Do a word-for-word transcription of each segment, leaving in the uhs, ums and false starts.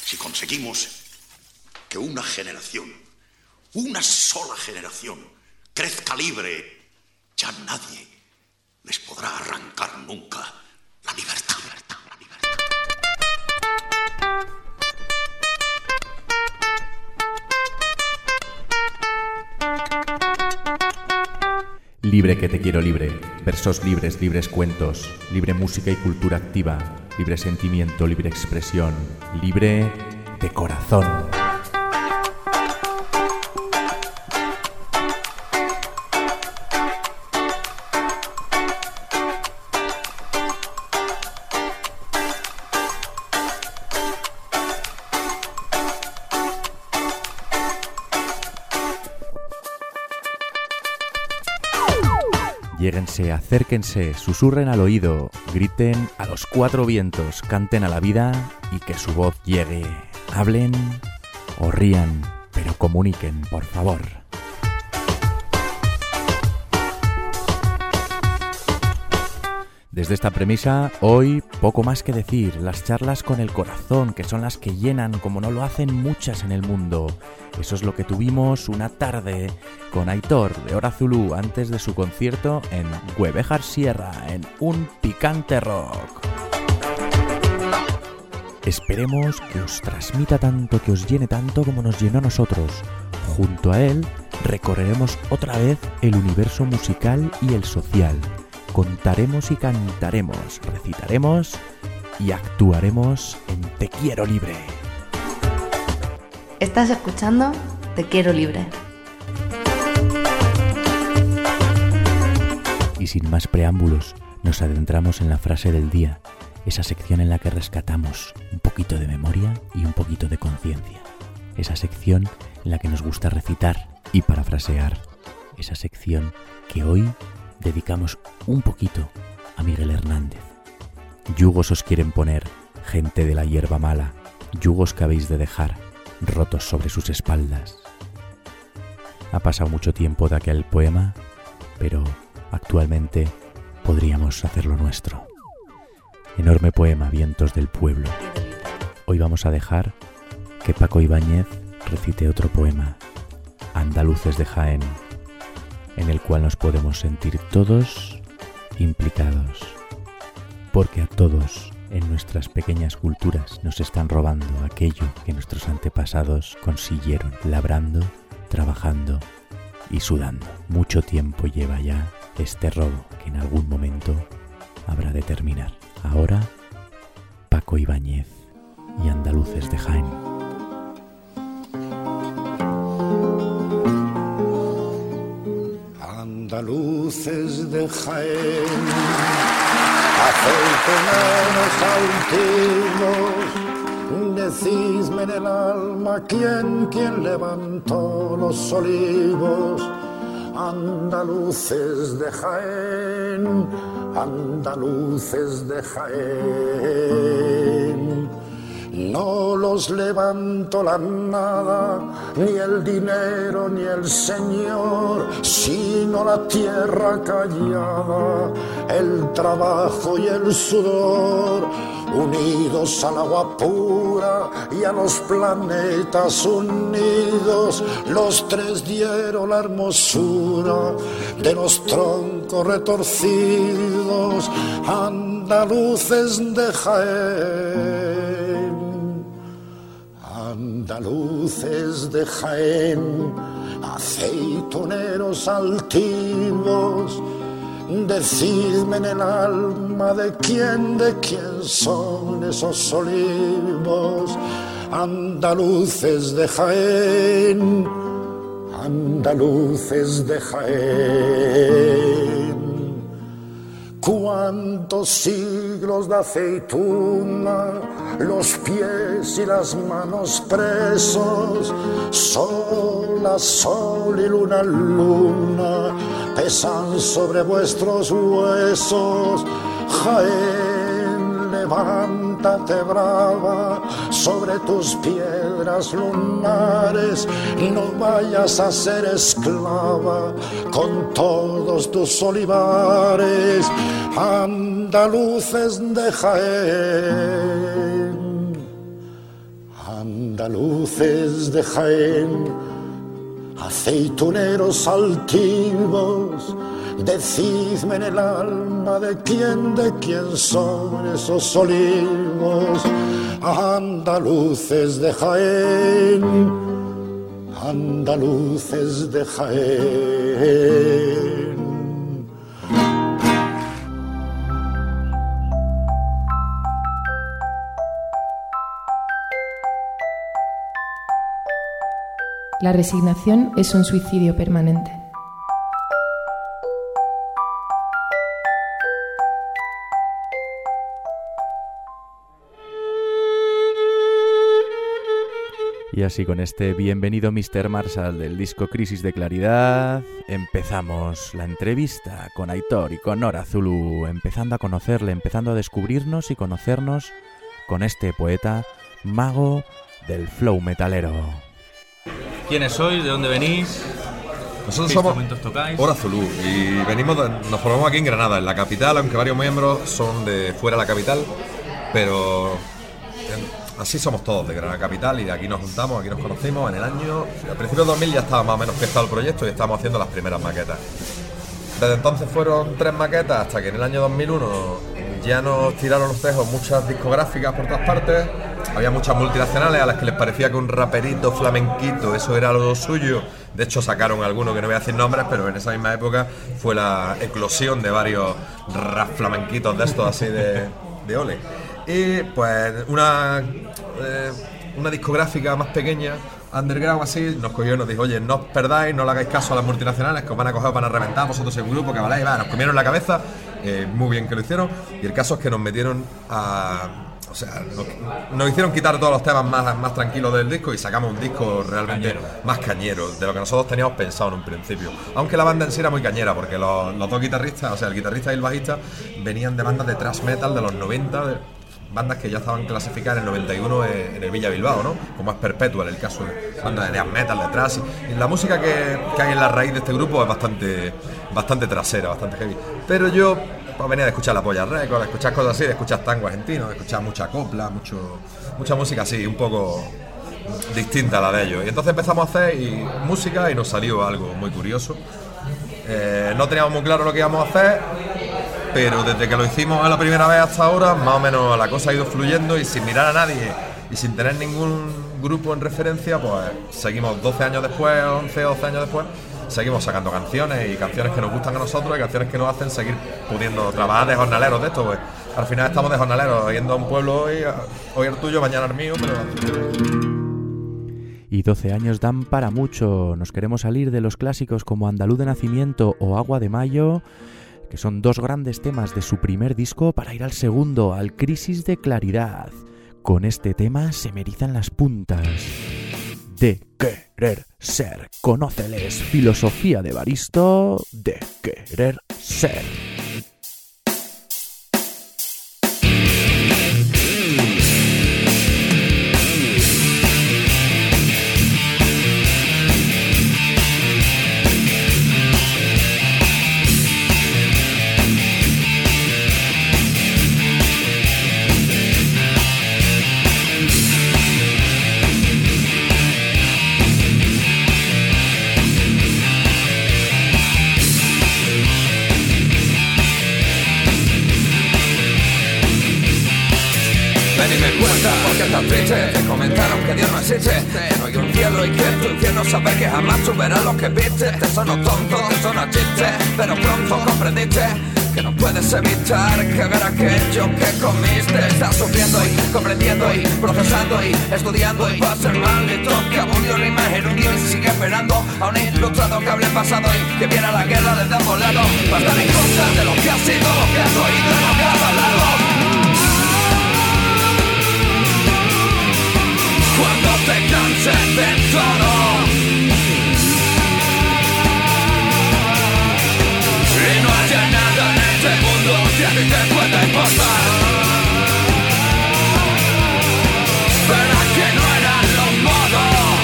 si conseguimos que una generación, una sola generación, crezca libre, ya nadie les podrá arrancar nunca la libertad. La libertad. Libre que te quiero libre, versos libres, libres cuentos, libre música y cultura activa, libre sentimiento, libre expresión, libre de corazón. Lléguense, acérquense, susurren al oído, griten a los cuatro vientos, canten a la vida y que su voz llegue. Hablen o rían, pero comuniquen, por favor. Desde esta premisa, hoy poco más que decir, las charlas con el corazón, que son las que llenan como no lo hacen muchas en el mundo. Eso es lo que tuvimos una tarde con Aitor de Hora Zulu antes de su concierto en Huevejar Sierra, en un picante rock. Esperemos que os transmita tanto, que os llene tanto como nos llenó a nosotros. Junto a él recorreremos otra vez el universo musical y el social. Contaremos y cantaremos, recitaremos y actuaremos en Te Quiero Libre. Estás escuchando Te Quiero Libre. Y sin más preámbulos, nos adentramos en la frase del día, esa sección en la que rescatamos un poquito de memoria y un poquito de conciencia. Esa sección en la que nos gusta recitar y parafrasear. Esa sección que hoy dedicamos un poquito a Miguel Hernández. Yugos os quieren poner, gente de la hierba mala, yugos que habéis de dejar, rotos sobre sus espaldas. Ha pasado mucho tiempo de aquel poema, pero actualmente podríamos hacerlo nuestro. Enorme poema, Vientos del Pueblo. Hoy vamos a dejar que Paco Ibáñez recite otro poema, Andaluces de Jaén, en el cual nos podemos sentir todos implicados, porque a todos en nuestras pequeñas culturas nos están robando aquello que nuestros antepasados consiguieron, labrando, trabajando y sudando. Mucho tiempo lleva ya este robo que en algún momento habrá de terminar. Ahora, Paco Ibáñez y Andaluces de Jaén. Andaluces de Jaén, aceituneros altivos, decidme en el alma quién, quién levantó los olivos. Andaluces de Jaén, andaluces de Jaén. No los levantó la nada, ni el dinero, ni el señor, sino la tierra callada, el trabajo y el sudor, unidos al agua pura y a los planetas unidos, los tres dieron la hermosura de los troncos retorcidos, andaluces de Jaén. Andaluces de Jaén, aceituneros altivos, decidme en el alma de quién, de quién son esos olivos. Andaluces de Jaén, andaluces de Jaén. Cuántos siglos de aceituna, los pies y las manos presos, sol a sol y luna a luna, pesan sobre vuestros huesos. Jaén, levántate brava sobre tus piedras lunares, no vayas a ser esclava con todos tus olivares. Andaluces de Jaén, Andaluces de Jaén, aceituneros altivos, decidme en el alma de quién, de quién son esos olivos. Andaluces de Jaén, andaluces de Jaén. La resignación es un suicidio permanente. Y así con este bienvenido mister Marshall del disco Crisis de Claridad, empezamos la entrevista con Aitor y con Nora Zulu, empezando a conocerle, empezando a descubrirnos y conocernos con este poeta mago del flow metalero. ¿Quiénes sois? ¿De dónde venís? Nosotros ¿Qué somos instrumentos tocáis? Hora Zulu y venimos de, nos formamos aquí en Granada, en la capital, aunque varios miembros son de fuera de la capital, pero en, así somos todos de Granada capital y de aquí nos juntamos, aquí nos conocimos en el año, a principios de dos mil ya estaba más o menos empezado el proyecto y estábamos haciendo las primeras maquetas. Desde entonces fueron tres maquetas hasta que en el año dos mil uno ya nos tiraron los tejos muchas discográficas por todas partes. Había muchas multinacionales a las que les parecía que un raperito flamenquito, eso era lo suyo. De hecho sacaron algunos que no voy a decir nombres, pero en esa misma época fue la eclosión de varios rap flamenquitos de estos así de, de ole. Y pues una, eh, una discográfica más pequeña, underground así, nos cogió y nos dijo: oye, no os perdáis, no le hagáis caso a las multinacionales que os van a coger, van a reventar, vosotros en un grupo que valéis, va, nos comieron la cabeza, eh, muy bien que lo hicieron, y el caso es que nos metieron a... O sea, nos, nos hicieron quitar todos los temas más, más tranquilos del disco y sacamos un disco realmente cañero. Más cañero de lo que nosotros teníamos pensado en un principio. Aunque la banda en sí era muy cañera, porque los, los dos guitarristas, o sea, el guitarrista y el bajista, venían de bandas de thrash metal de los noventa, de bandas que ya estaban clasificadas en el noventa y uno en el Villa Bilbao, ¿no? Como es Perpetual, el caso de bandas de death metal, de thrash. Y la música que, que hay en la raíz de este grupo es bastante, bastante trasera, bastante heavy. Pero yo... pues venía de escuchar la Polla Records, de escuchar cosas así, de escuchar tango argentino, de escuchar mucha copla, mucho, mucha música así, un poco distinta a la de ellos. Y entonces empezamos a hacer y, música y nos salió algo muy curioso. Eh, no teníamos muy claro lo que íbamos a hacer, pero desde que lo hicimos la primera vez hasta ahora, más o menos la cosa ha ido fluyendo y sin mirar a nadie y sin tener ningún grupo en referencia, pues seguimos doce años después, once o doce años después, seguimos sacando canciones y canciones que nos gustan a nosotros y canciones que nos hacen seguir pudiendo trabajar de jornaleros de esto, pues al final estamos de jornaleros, yendo a un pueblo hoy, hoy el tuyo, mañana el mío, pero... Y doce años dan para mucho. Nos queremos salir de los clásicos como Andaluz de Nacimiento o Agua de Mayo, que son dos grandes temas de su primer disco, para ir al segundo, al Crisis de Claridad. Con este tema se me erizan las puntas. De querer ser, conóceles, filosofía de Baristo, de querer ser. Te comentaron que Dios no existe, que no hay un cielo y que tu infierno sabe que jamás superas lo que viste. Te sonó tonto, te sonó chiste, pero pronto comprendiste que no puedes evitar que ver aquello que comiste. Estás sufriendo y comprendiendo y procesando y estudiando y va a ser maldito que abundió la imagen un día y sigue esperando a un ilustrado que hable pasado y que viera la guerra desde ambos lados. Va a estar en contra de lo que ha sido, lo que has oído y lo que has hablado. Cuando te canses de todo y no haya nada en este mundo que a ti te pueda importar, verás que no eran los modos.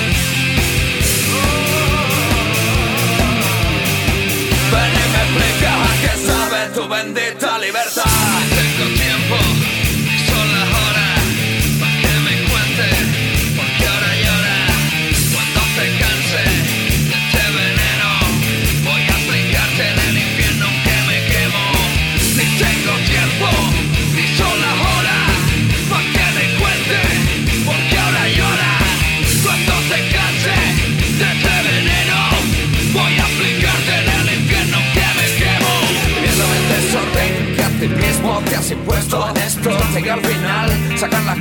Ven y me explicas a qué sabe tu bendita libertad. Tengo tiempo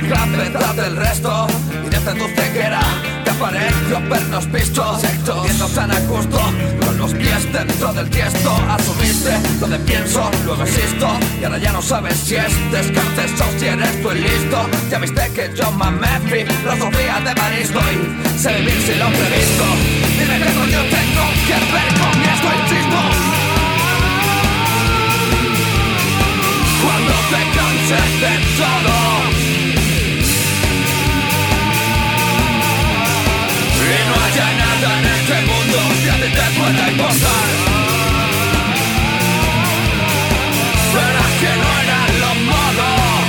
detrás del resto. Y desde tu ceguera te apareció vernos vistos, viendo tan a gusto, con los pies dentro del tiesto. Asumiste lo de pienso, luego existo, y ahora ya no sabes si es Descartes o si eres tú el listo. Ya viste que yo mamé filosofía de Baristo y sé vivir sin lo previsto. Dime qué coño tengo que ver con esto, insisto. Cuando te canses de todo y no haya nada en este mundo que a ti te pueda importar. Verás que no eran los modos.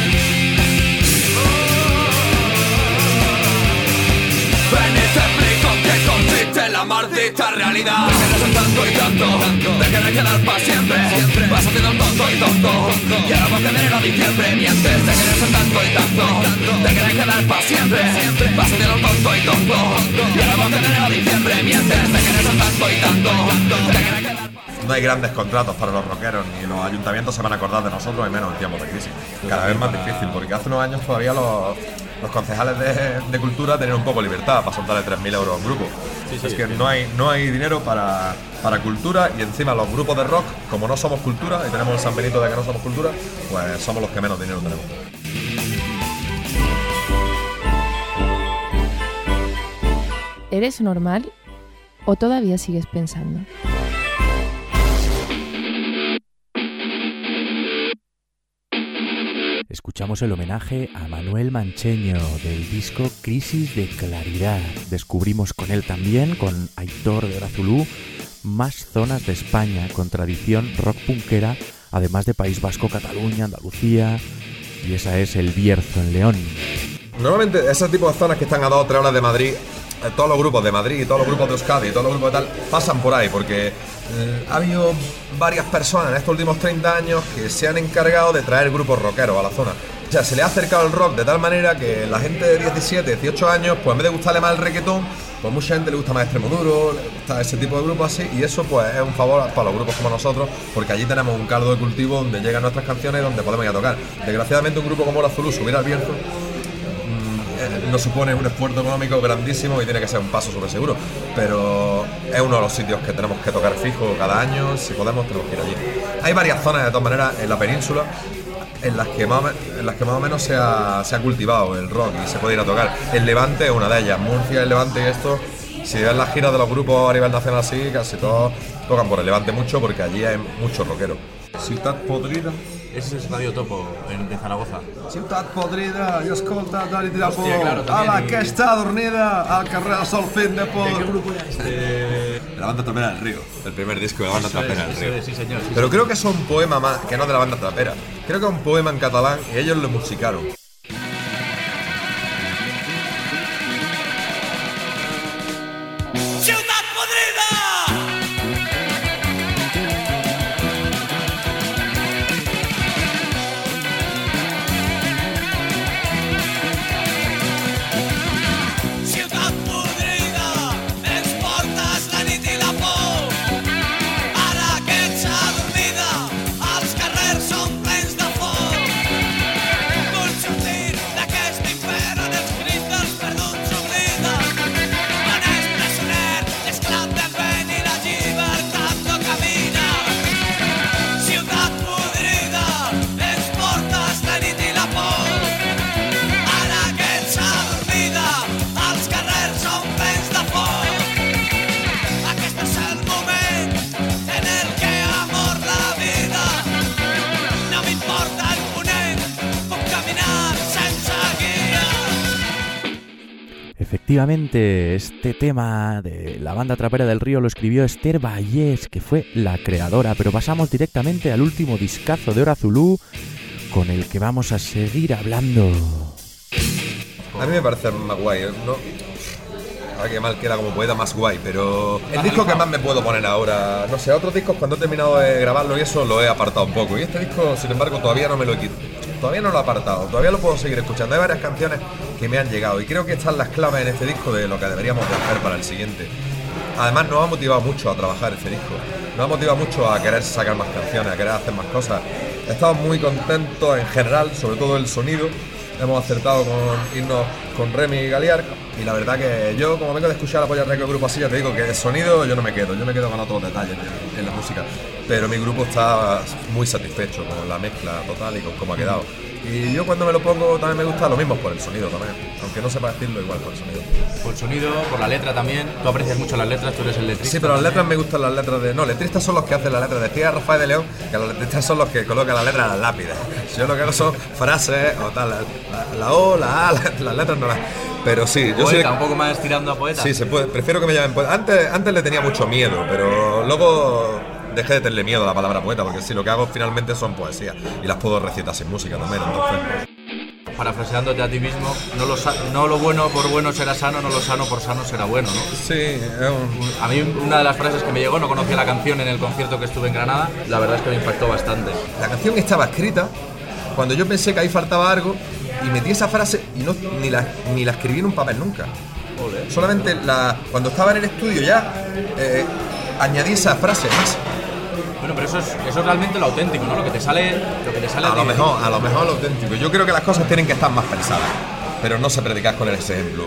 Ven y te explico que consiste la maldita realidad. Te quedas en tanto y tanto, te quieres quedar para siempre. Vas haciendo un tonto y tonto, y ahora porque de enero a diciembre mientes. Te quedas en tanto y tanto, te quieres quedar para siempre. Vas haciendo un tonto y tonto, y ahora porque de enero a diciembre mientes. Te quedas en tanto y tanto, te quieres quedar. No hay grandes contratos para los rockeros, ni los ayuntamientos se van a acordar de nosotros, y menos en tiempos de crisis. Cada vez más difícil, porque hace unos años todavía los, los concejales de, de cultura tenían un poco de libertad para soltarle tres mil euros a un grupo. Sí, sí, es que sí. no hay no hay dinero para, para cultura, y encima los grupos de rock, como no somos cultura, y tenemos el San Benito de que no somos cultura, pues somos los que menos dinero tenemos. ¿Eres normal o todavía sigues pensando? Escuchamos el homenaje a Manuel Mancheño del disco Crisis de Claridad. Descubrimos con él también, con Aitor de Grazulú, más zonas de España con tradición rock punkera, además de País Vasco, Cataluña, Andalucía, y esa es El Bierzo en León. Normalmente ese tipo de zonas que están a dos o tres horas de Madrid, eh, todos los grupos de Madrid, todos los grupos de Euskadi, todos los grupos de tal, pasan por ahí, porque eh, ha habido varias personas en estos últimos treinta años que se han encargado de traer grupos rockeros a la zona. O sea, se le ha acercado el rock de tal manera que la gente de diecisiete, dieciocho años, pues en vez de gustarle más el reggaetón, pues mucha gente le gusta más Extremo Duro, le gusta ese tipo de grupos así, y eso pues es un favor para los grupos como nosotros, porque allí tenemos un caldo de cultivo donde llegan nuestras canciones y donde podemos ir a tocar. Desgraciadamente un grupo como Grazulú subir al Bierzo mmm, no supone un esfuerzo económico grandísimo y tiene que ser un paso sobre seguro, pero es uno de los sitios que tenemos que tocar fijo cada año. Si podemos tenemos que ir allí. Hay varias zonas de todas maneras en la península en las que más, en las que más o menos se ha, se ha cultivado el rock y se puede ir a tocar. El Levante es una de ellas. Murcia, el Levante y esto, si ves las giras de los grupos a nivel nacional así, casi todos tocan por el Levante mucho, porque allí hay muchos rockeros. Ciutat Podrida. Ese es el Radio Topo en, en Zaragoza. Ciutat Podrida, i escolta, Dani Trapo, claro, ala, que està dormida al carrer Sol Fin de Por. ¿Qué grupo era este? La banda trapera del Río, el primer disco de la banda Eso trapera es, del Río. es, sí, señor, sí, Pero señor. creo que es un poema más, que no de la banda trapera. Creo que es un poema en catalán y ellos lo musicaron. Efectivamente, este tema de la banda trapera del Río lo escribió Esther Vallés, que fue la creadora, pero pasamos directamente al último discazo de Grazulú, con el que vamos a seguir hablando. A mí me parece más guay, ¿no? Ahora que mal queda como poeta, más guay, pero el disco que más me puedo poner ahora, no sé, otros discos cuando he terminado de grabarlo y eso lo he apartado un poco, y este disco, sin embargo, todavía no me lo he quitado. Todavía no lo he apartado, todavía lo puedo seguir escuchando. Hay varias canciones que me han llegado y creo que están las claves en este disco de lo que deberíamos de hacer para el siguiente. Además nos ha motivado mucho a trabajar este disco, nos ha motivado mucho a querer sacar más canciones, a querer hacer más cosas. Estamos muy contentos en general, sobre todo el sonido, hemos acertado con irnos con Remy y Galiar. Y la verdad que yo, como vengo de escuchar la Polla Record Grupo así, ya te digo que el sonido yo no me quedo, yo me quedo con otros detalles en, en la música. Pero mi grupo está muy satisfecho con la mezcla total y con cómo ha quedado. Y yo cuando me lo pongo también me gusta lo mismo por el sonido también, aunque no sepa decirlo, igual por el sonido. Por el sonido, por la letra también. Tú aprecias mucho las letras, tú eres el letrista. Sí, pero las letras me gustan las letras de... No, letristas son los que hacen las letras. Decía Rafael de León que los letristas son los que colocan las letras en las lápidas. Yo lo que hago son frases o tal, la, la, la O, la A, la, las letras no las... Pero sí, yo poeta, soy... un poco más tirando a poeta. Sí, se puede, prefiero que me llamen poeta. Antes, antes le tenía mucho miedo, pero luego dejé de tenerle miedo a la palabra poeta, porque sí, lo que hago finalmente son poesías y las puedo recitar sin música también, entonces... Parafraseándote a ti mismo, no lo, no lo bueno por bueno será sano, no lo sano por sano será bueno, ¿no? Sí, es un... A mí una de las frases que me llegó, no conocía la canción en el concierto que estuve en Granada, la verdad es que me impactó bastante. La canción estaba escrita cuando yo pensé que ahí faltaba algo y metí esa frase y no, ni, la, ni la escribí en un papel nunca. Olé. Solamente la, cuando estaba en el estudio ya eh, añadí esa frase más. Bueno, pero eso es, eso es realmente lo auténtico, ¿no? Lo que te sale, lo que te sale a, a lo ti. mejor, a lo mejor lo auténtico. Yo creo que las cosas tienen que estar más pensadas, pero no se predicar con ese ejemplo.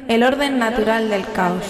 el orden natural del caos.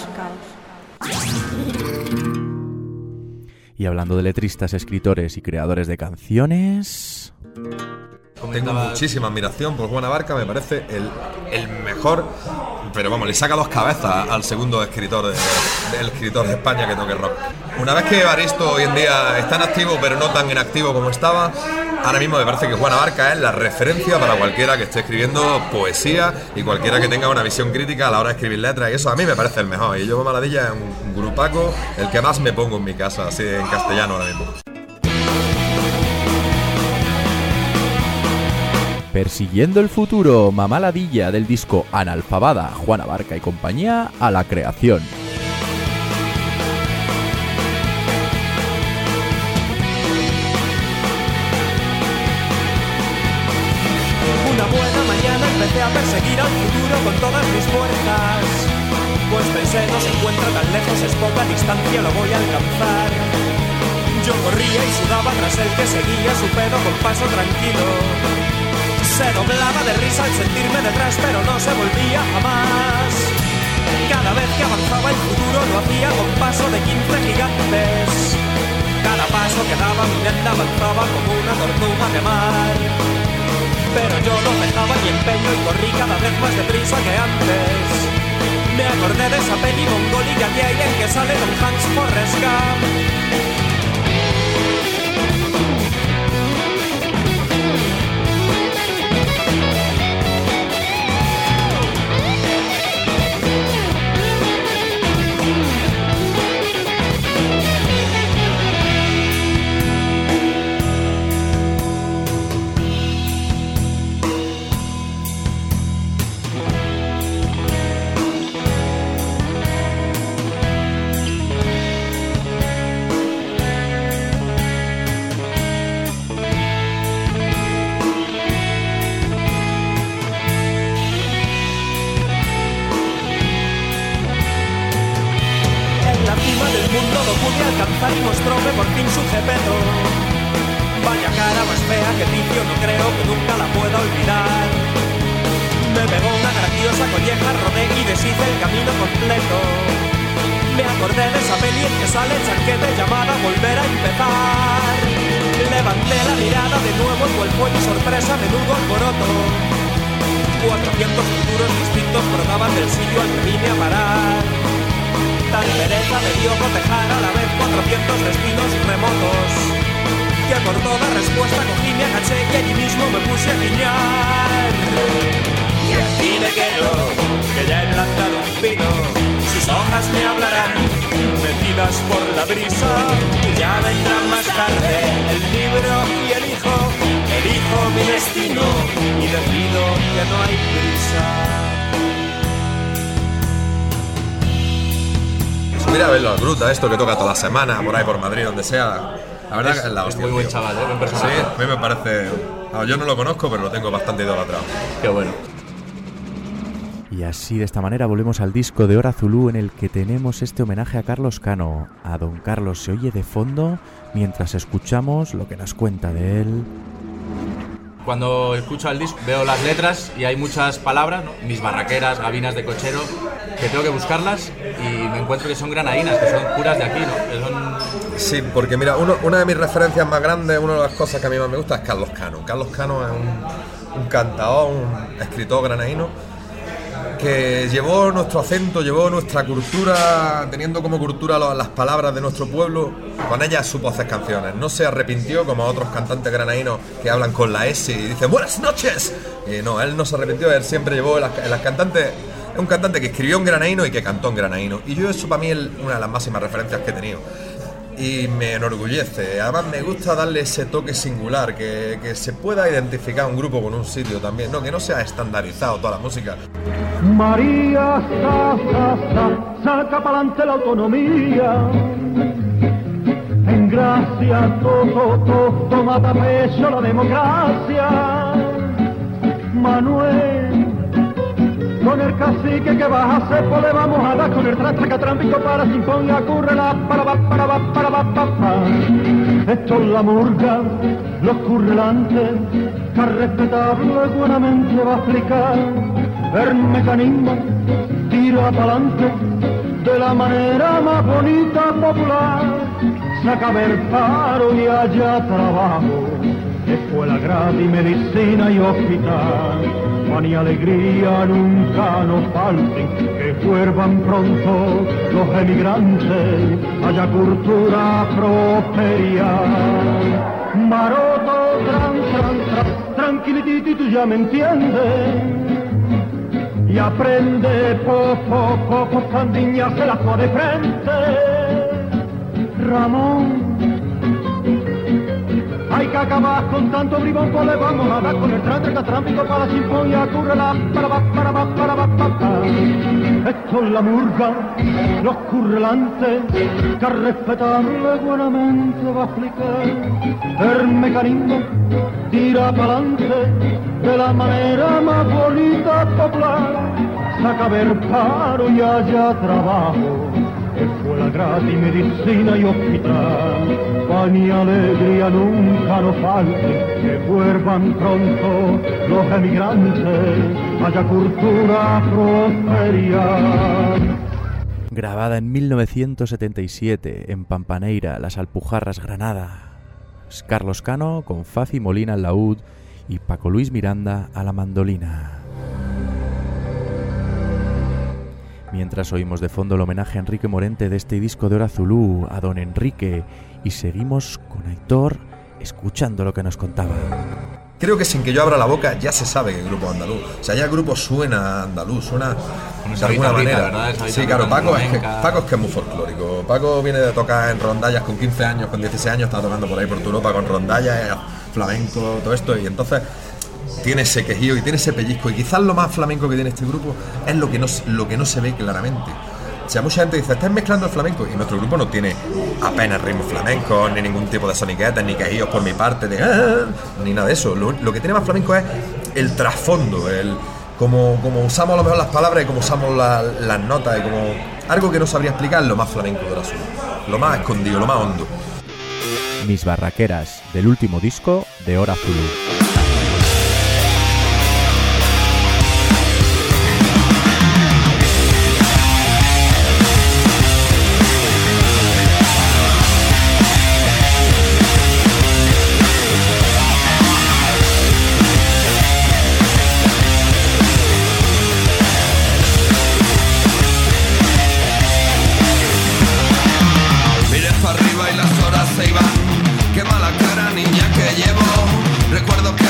Y hablando de letristas, escritores y creadores de canciones... Tengo muchísima admiración por Juan Abarca, me parece el, el mejor, pero vamos, le saca dos cabezas al segundo escritor de, del escritor de España que toque rock. Una vez que Evaristo hoy en día está en activo, pero no tan inactivo como estaba, ahora mismo me parece que Juan Abarca es la referencia para cualquiera que esté escribiendo poesía y cualquiera que tenga una visión crítica a la hora de escribir letras, y eso a mí me parece el mejor. Y yo, Maladilla, es un grupaco el que más me pongo en mi casa, así en castellano ahora mismo. Persiguiendo el futuro, Mamá Ladilla, del disco Analfabada, Juan Abarca y compañía, a la creación. Una buena mañana empecé a perseguir al futuro con todas mis fuerzas, pues pensé, no se encuentra tan lejos, es poca distancia, lo voy a alcanzar. Yo corría y sudaba tras el que seguía su pedo con paso tranquilo. Se doblaba de risa al sentirme detrás, pero no se volvía jamás. Cada vez que avanzaba el futuro lo hacía con paso de quince gigantes. Cada paso que daba mi mente avanzaba como una tortuga de mar. Pero yo no dejaba ni empeño y corrí cada vez más deprisa que antes. Me acordé de esa peli mongólica que hay en que sale Tom Hanks Forrest Gump. Y mostróme por fin su jepeto. Vaya cara más fea que vicio, no creo que nunca la pueda olvidar. Me pegó una graciosa colleja, rodé y deshice el camino completo. Me acordé de esa peli en que sale el chanquete llamada Volver a empezar. Levanté la mirada de nuevo y cuál fue mi sorpresa, menudo alboroto. Cuatrocientos futuros distintos brotaban del sitio al que vine a parar. Tal pereza me dio cotejar a la vez cuatrocientos destinos remotos, que por toda respuesta cogí, me agaché y allí mismo me puse a guiñar. Y aquí me quedo, que ya he plantado un pino, sus hojas me hablarán, metidas por la brisa. Ya vendrán más tarde el libro y el hijo, elijo mi destino y decido que no hay prisa. Mira a verlo al Gruta, esto que toca toda la semana, por ahí por Madrid, donde sea. La verdad es, que es la hostia. Es muy buen chaval, ¿eh? Buen personaje. Sí, a mí me parece... No, yo no lo conozco, pero lo tengo bastante idolatrado. Qué bueno. Y así, de esta manera, volvemos al disco de Hora Zulú, en el que tenemos este homenaje a Carlos Cano. A don Carlos se oye de fondo mientras escuchamos lo que nos cuenta de él. Cuando escucho el disco veo las letras y hay muchas palabras, ¿no? Mis barraqueras, gabinas de cochero, que tengo que buscarlas y me encuentro que son granadinas, que son puras de aquí, ¿no? Que son... Sí, porque mira, uno, una de mis referencias más grandes, una de las cosas que a mí más me gusta es Carlos Cano. Carlos Cano es un, un cantador, un escritor granadino que llevó nuestro acento, llevó nuestra cultura, teniendo como cultura las palabras de nuestro pueblo, con ellas supo hacer canciones. No se arrepintió como otros cantantes granadinos que hablan con la S y dicen buenas noches. Y no, él no se arrepintió, él siempre llevó las, las cantantes. Es un cantante que escribió en granadino y que cantó en granadino. Y yo eso para mí es una de las máximas referencias que he tenido. Y me enorgullece, además me gusta darle ese toque singular, que, que se pueda identificar un grupo con un sitio también, no, que no sea estandarizado toda la música. María, sa, sa, sa, saca pa'lante la autonomía, en gracia, todo, todo, toma a pecho la democracia, Manuel. Con el cacique que vas a hacer, pues le vamos a dar con el trastacatrámpico para sin ponga curre la para va para va para va pa pa. Esto es la murga, los currelantes, que respetable buenamente va a explicar el mecanismo tira pa'lante de la manera más bonita, popular. Saca ver paro y haya trabajo, escuela gratis, medicina y hospital. Pan y alegría nunca nos falten, que vuelvan pronto los emigrantes, haya cultura, prosperidad. Maroto, tran, tran, tran, tranquilitito, tú ya me entiendes. Y aprende poco, poco, candiña se la pone frente. Ramón, hay que acabar con tanto bribón, pues le vamos a dar con el trance catrámpico para la sinfonía, currela, para va, para va, para va, para va. Esto es la murga, los currelantes, que a respetarle buenamente va a explicar. El mecanismo tira pa'lante de la manera más bonita, popular. Saca ver paro y haya trabajo, escuela gratis, medicina y hospital. Pan y alegría nunca nos falte, que vuelvan pronto los emigrantes, haya cultura, prosperidad. Grabada en mil novecientos setenta y siete en Pampaneira, Las Alpujarras, Granada. Carlos Cano con Faci Molina al laúd y Paco Luis Miranda a la mandolina. Mientras oímos de fondo el homenaje a Enrique Morente de este disco de Hora Zulú, a don Enrique, y seguimos con Aitor escuchando lo que nos contaba. Creo que sin que yo abra la boca ya se sabe que el grupo andaluz. O sea, ya el grupo suena andaluz, suena de alguna manera. Sí, claro, Paco es, que, Paco es que es muy folclórico. Paco viene de tocar en rondallas con quince años, con dieciséis años, está tocando por ahí por Europa con rondallas, flamenco, todo esto, y entonces tiene ese quejío y tiene ese pellizco, y quizás lo más flamenco que tiene este grupo es lo que no, lo que no se ve claramente. O sea, mucha gente dice, estás mezclando el flamenco, y nuestro grupo no tiene apenas ritmos flamencos, ni ningún tipo de soniquetas, ni quejíos por mi parte, de, ah, ni nada de eso. Lo, lo que tiene más flamenco es el trasfondo, el como, como usamos a lo mejor las palabras y como usamos la, las notas, y como algo que no sabría explicar, lo más flamenco de la suya, lo más escondido, lo más hondo. Mis barraqueras, del último disco de Hora Zulú. Qué mala cara, niña, que llevo. Recuerdo que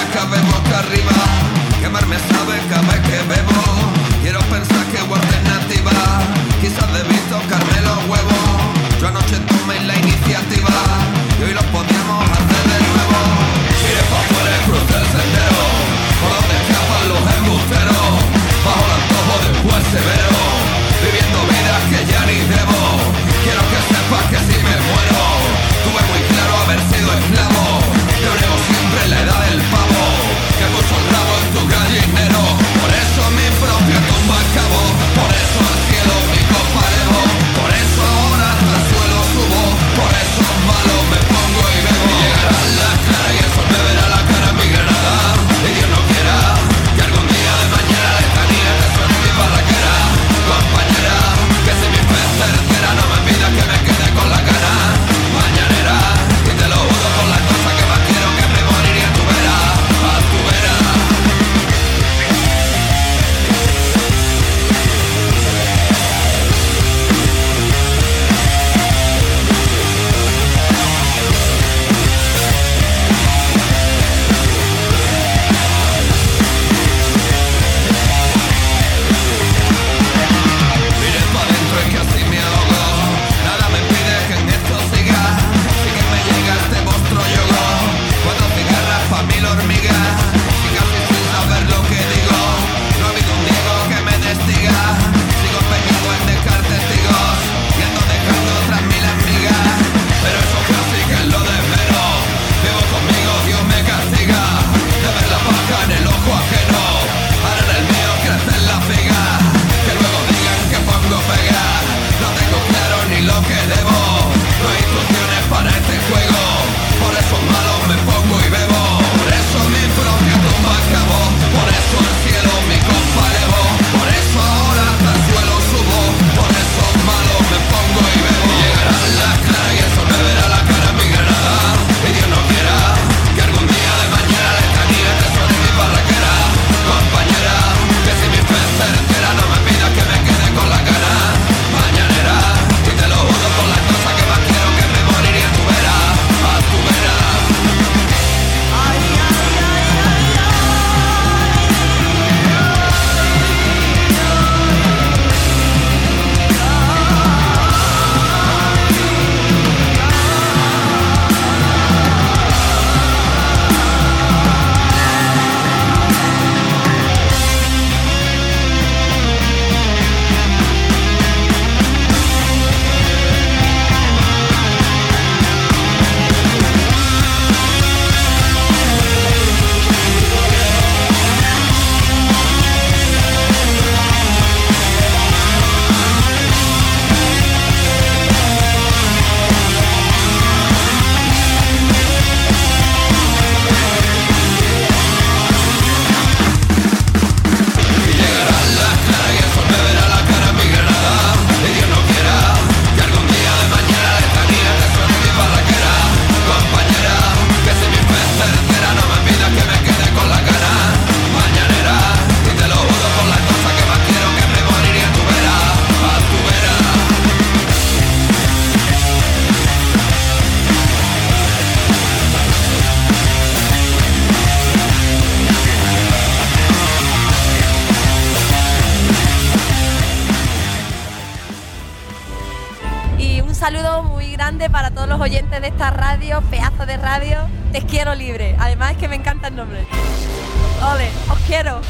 muy grande para todos los oyentes de esta radio, pedazo de radio. Te quiero libre. Además es que me encanta el nombre. Ole, os quiero.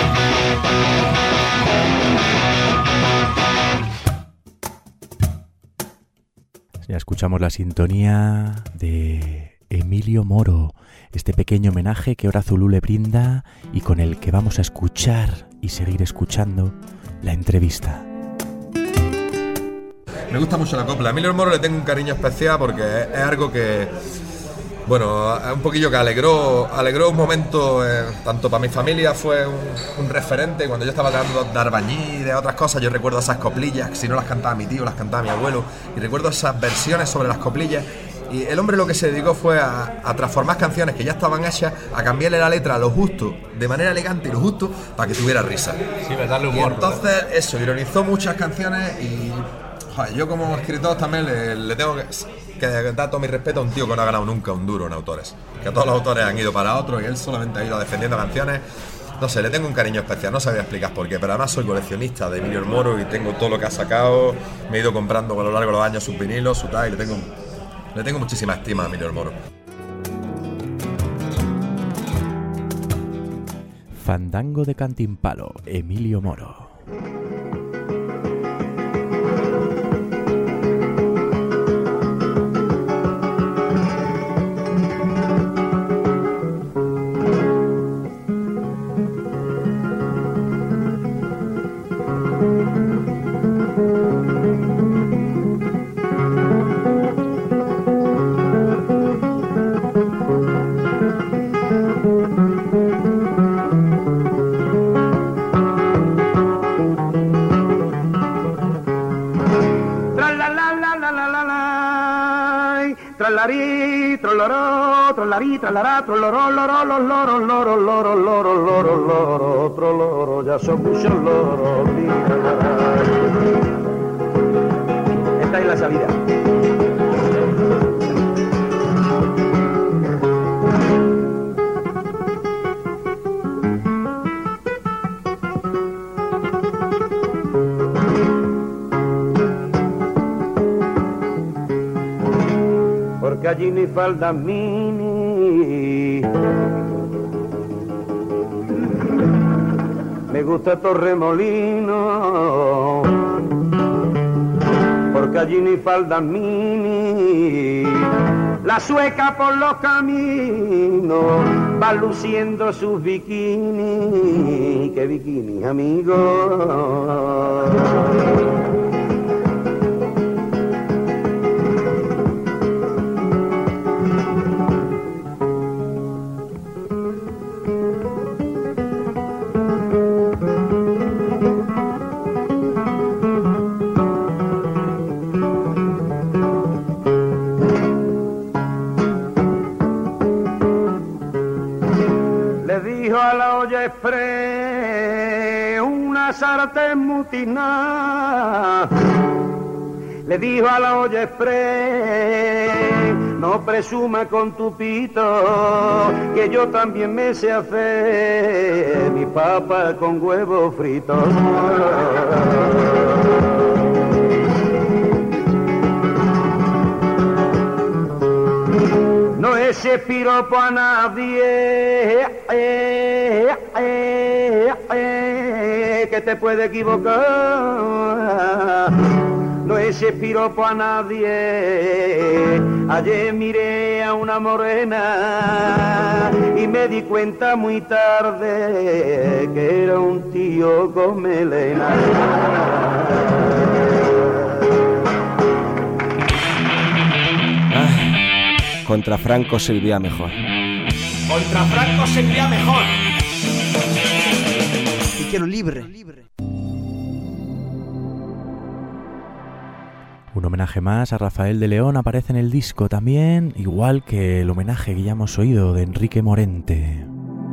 Ya escuchamos la sintonía de Emilio Moro, este pequeño homenaje que Hora Zulú le brinda y con el que vamos a escuchar y seguir escuchando la entrevista. Me gusta mucho la copla. A Emilio Moro le tengo un cariño especial porque es, es algo que, bueno, es un poquillo que alegró, alegró un momento, eh, tanto para mi familia fue un, un referente. Cuando yo estaba tratando de Arbañí y de otras cosas, yo recuerdo esas coplillas, que si no las cantaba mi tío, las cantaba mi abuelo, y recuerdo esas versiones sobre las coplillas. Y el hombre lo que se dedicó fue a, a transformar canciones que ya estaban hechas, a cambiarle la letra a lo justo, de manera elegante y lo justo, para que tuviera risa. Sí, para darle humor. Y entonces, eso, ironizó muchas canciones y... Joder, yo como escritor también le, le tengo que, que dar todo mi respeto a un tío que no ha ganado nunca un duro en autores. Que todos los autores han ido para otro y él solamente ha ido defendiendo canciones. No sé, le tengo un cariño especial, no sabía explicar por qué, pero además soy coleccionista de Emilio Moro y tengo todo lo que ha sacado. Me he ido comprando a lo largo de los años sus vinilos, su tal, y le tengo, le tengo muchísima estima a Emilio Moro. Fandango de Cantimpalo, Emilio Moro. Trolari, troloró, trolari, tralará, troloró, loro, los loros, loro, loro, loro, loro, loro, otro loro, ya son muchos loros. Esta es la salida. Porque allí ni falda mini, me gusta Torremolino, porque allí ni falda mini, la sueca por los caminos va luciendo sus bikinis, que bikinis amigos. Express, una sartén mutina, le dijo a la olla express, no presuma con tu pito, que yo también me sé hacer mi papa con huevos fritos. No ese piropo a nadie, eh, eh, eh, que te puede equivocar. No ese piropo a nadie. Ayer miré a una morena y me di cuenta muy tarde que era un tío con melena. Contra Franco se vivía mejor. Contra Franco se vivía mejor. Te quiero libre. Un homenaje más a Rafael de León aparece en el disco también, igual que el homenaje que ya hemos oído de Enrique Morente.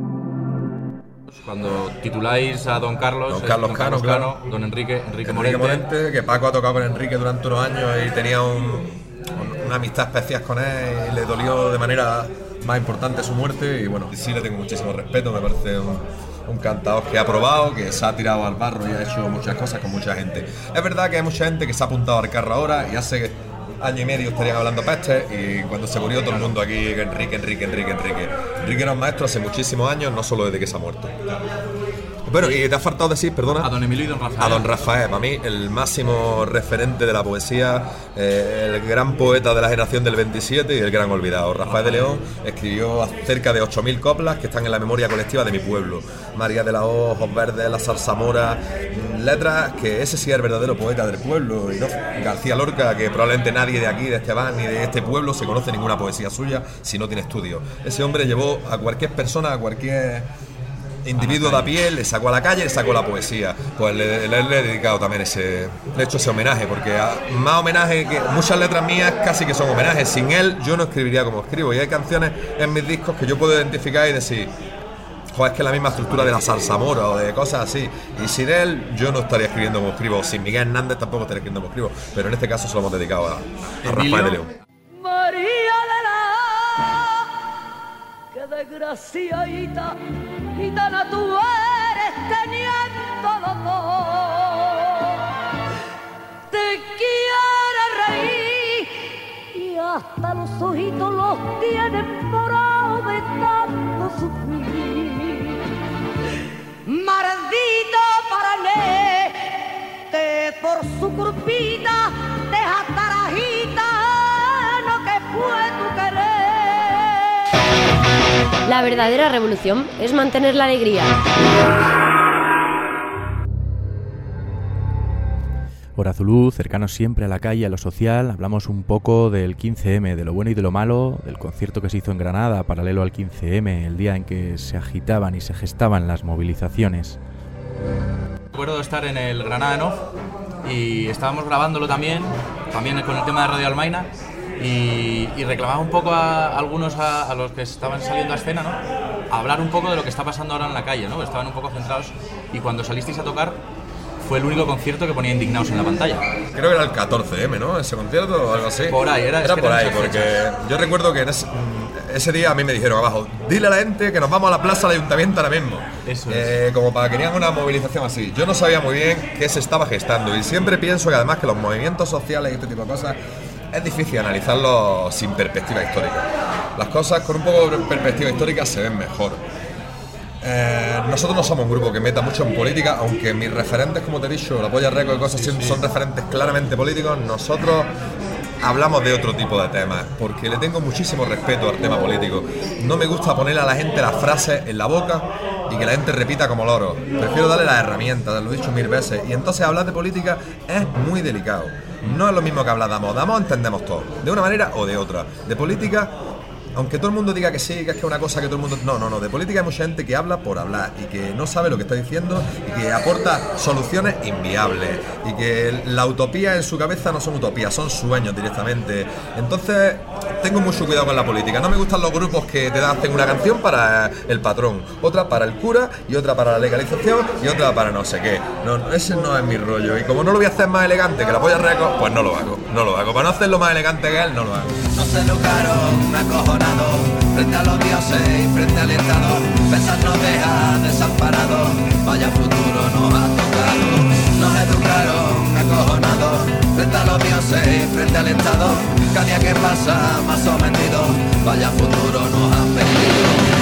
Cuando tituláis a Don Carlos, Don Carlos, Don Cano, Carlos Cano, claro. Don Enrique, Enrique, Enrique Morente. Morente, que Paco ha tocado con Enrique durante unos años y tenía un... una amistad especial con él y le dolió de manera más importante su muerte y bueno, sí le tengo muchísimo respeto, me parece un, un cantador que ha probado, que se ha tirado al barro y ha hecho muchas cosas con mucha gente. Es verdad que hay mucha gente que se ha apuntado al carro ahora y hace año y medio estarían hablando peste, y cuando se murió todo el mundo aquí, Enrique, Enrique, Enrique, Enrique. Enrique era un maestro hace muchísimos años, no solo desde que se ha muerto. Bueno, y te has faltado decir, perdona. A don Emilio y don Rafael. A don Rafael, para mí, el máximo referente de la poesía, eh, el gran poeta de la generación del veintisiete y el gran olvidado. Rafael de León escribió cerca de ocho mil coplas que están en la memoria colectiva de mi pueblo. María de la O, Ojos Verdes, La Zarzamora, letras que ese sí es el verdadero poeta del pueblo. Y no García Lorca, que probablemente nadie de aquí, de Esteban, ni de este pueblo se conoce ninguna poesía suya si no tiene estudio. Ese hombre llevó a cualquier persona, a cualquier individuo de a pie, le sacó a la calle, le sacó la poesía. Pues le, le, le he dedicado también ese, le he hecho ese homenaje, porque a, más homenaje que muchas letras mías casi que son homenajes. Sin él yo no escribiría como escribo, y hay canciones en mis discos que yo puedo identificar y decir, joder, es que es la misma estructura de La Zarzamora o de cosas así, y sin él yo no estaría escribiendo como escribo, sin Miguel Hernández tampoco estaría escribiendo como escribo, pero en este caso se lo hemos dedicado a, a Rafael de León. María de la, qué desgraciadita, gitana tú eres teniendo dolor. Te quieres reír y hasta los ojitos los tienes morados de tanto sufrir. Maldito parané, te por su curvita deja tarajita, no que fue tu querer. La verdadera revolución es mantener la alegría. Hora Zulu, cercanos siempre a la calle, a lo social. Hablamos un poco del quince eme, de lo bueno y de lo malo, del concierto que se hizo en Granada, paralelo al quince eme, el día en que se agitaban y se gestaban las movilizaciones. Recuerdo estar en el Granada en Off y estábamos grabándolo también, también con el tema de Radio Almaina, y, y reclamaba un poco a algunos a, a los que estaban saliendo a escena, ¿no? A hablar un poco de lo que está pasando ahora en la calle, ¿no? Estaban un poco centrados, y cuando salisteis a tocar fue el único concierto que ponía Indignados en la pantalla. Creo que era el catorce eme, ¿no? Ese concierto o algo así. Por ahí, era, era es por ahí, era porque fechas. Yo recuerdo que en ese, ese día a mí me dijeron abajo, dile a la gente que nos vamos a la plaza del ayuntamiento ahora mismo. Eso eh, es. Como para que querían una movilización así. Yo no sabía muy bien qué se estaba gestando, y siempre pienso que además que los movimientos sociales y este tipo de cosas es difícil analizarlos sin perspectiva histórica. Las cosas con un poco de perspectiva histórica se ven mejor. Eh, nosotros no somos un grupo que meta mucho en política, aunque mis referentes, como te he dicho, la Polla Record y cosas así, sí, son sí. referentes claramente políticos. Nosotros hablamos de otro tipo de temas, porque le tengo muchísimo respeto al tema político. No me gusta ponerle a la gente las frases en la boca y que la gente repita como loro. Prefiero darle las herramientas, lo he dicho mil veces. Y entonces hablar de política es muy delicado. No es lo mismo que hablar de amor. De amor entendemos todo, de una manera o de otra. De política, aunque todo el mundo diga que sí, que es que una cosa que todo el mundo... No, no, no. De política hay mucha gente que habla por hablar y que no sabe lo que está diciendo y que aporta soluciones inviables y que la utopía en su cabeza no son utopías, son sueños directamente. Entonces, tengo mucho cuidado con la política. No me gustan los grupos que te hacen una canción para el patrón, otra para el cura y otra para la legalización y otra para no sé qué. No, ese no es mi rollo. Y como no lo voy a hacer más elegante que la Polla Record, pues no lo hago. No lo hago. Para no hacerlo más elegante que él, no lo hago. No se educaron, acojonados frente a los dioses y frente al Estado. Pensar nos deja desamparados, vaya futuro nos ha tocado. Nos educaron, acojonados frente a los dioses y frente al Estado. Cada día que pasa más sometidos, vaya futuro nos han perdido.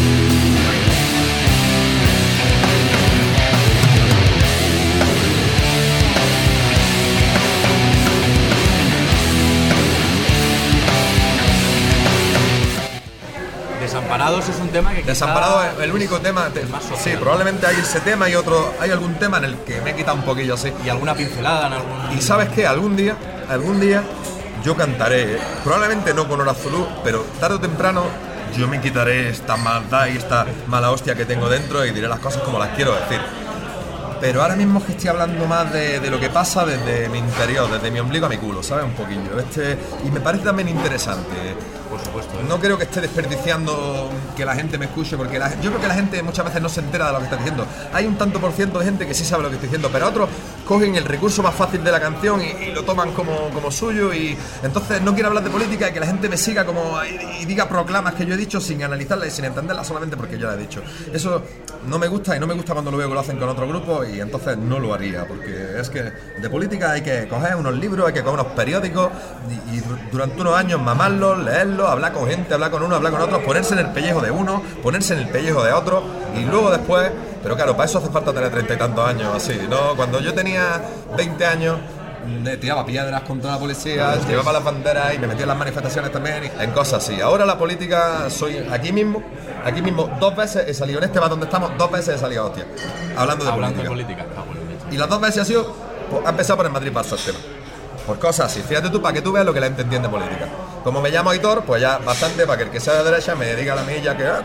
Desamparados es un tema que Desamparados es el único tema te, más social. Sí, probablemente hay ese tema y otro. Hay algún tema en el que me he quitado un poquillo así. Y alguna pincelada en algún... Y ¿sabes qué? Algún día, algún día yo cantaré, probablemente no con Hora Zulu, pero tarde o temprano yo me quitaré esta maldad y esta mala hostia que tengo dentro y diré las cosas como las quiero decir. Pero ahora mismo es que estoy hablando más de, de lo que pasa desde mi interior, desde mi ombligo a mi culo, ¿sabes? Un poquillo. Este, y me parece también interesante. Por supuesto. ¿eh? No creo que esté desperdiciando que la gente me escuche, porque la, yo creo que la gente muchas veces no se entera de lo que está diciendo. Hay un tanto por ciento de gente que sí sabe lo que estoy diciendo, pero otros cogen el recurso más fácil de la canción y, y lo toman como, como suyo, y entonces no quiero hablar de política y que la gente me siga como y, y diga proclamas que yo he dicho sin analizarlas y sin entenderlas solamente porque yo las he dicho. Eso no me gusta, y no me gusta cuando lo veo que lo hacen con otro grupo, y entonces no lo haría, porque es que de política hay que coger unos libros, hay que coger unos periódicos y, y durante unos años mamarlos, leerlos, hablar con gente, hablar con uno, hablar con otro, ponerse en el pellejo de uno, ponerse en el pellejo de otro, y luego después, pero claro, para eso hace falta tener treinta y tantos años así, ¿no? Cuando yo tenía veinte años, tiraba piedras contra la policía, llevaba las banderas y me metía en las manifestaciones también, en cosas así. Ahora la política, soy aquí mismo, aquí mismo dos veces he salido, en este bar donde estamos, dos veces he salido a hostia, hablando de hablando política. De política. Ah, bueno, y las dos veces ha sido, pues, ha empezado por el Madrid-Barça el tema. Por cosas así, fíjate tú, para que tú veas lo que la gente entiende política. Como me llamo Aitor, pues ya bastante para que el que sea de derecha me diga a la milla que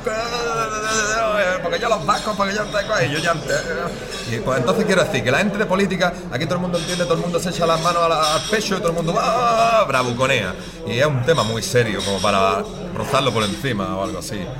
porque yo los vascos, porque yo y yo ya y pues entonces quiero decir que la gente de política, aquí todo el mundo entiende, todo el mundo se echa las manos al pecho y todo el mundo ¡ah! Bravuconea. Y es un tema muy serio como para rozarlo por encima o algo así.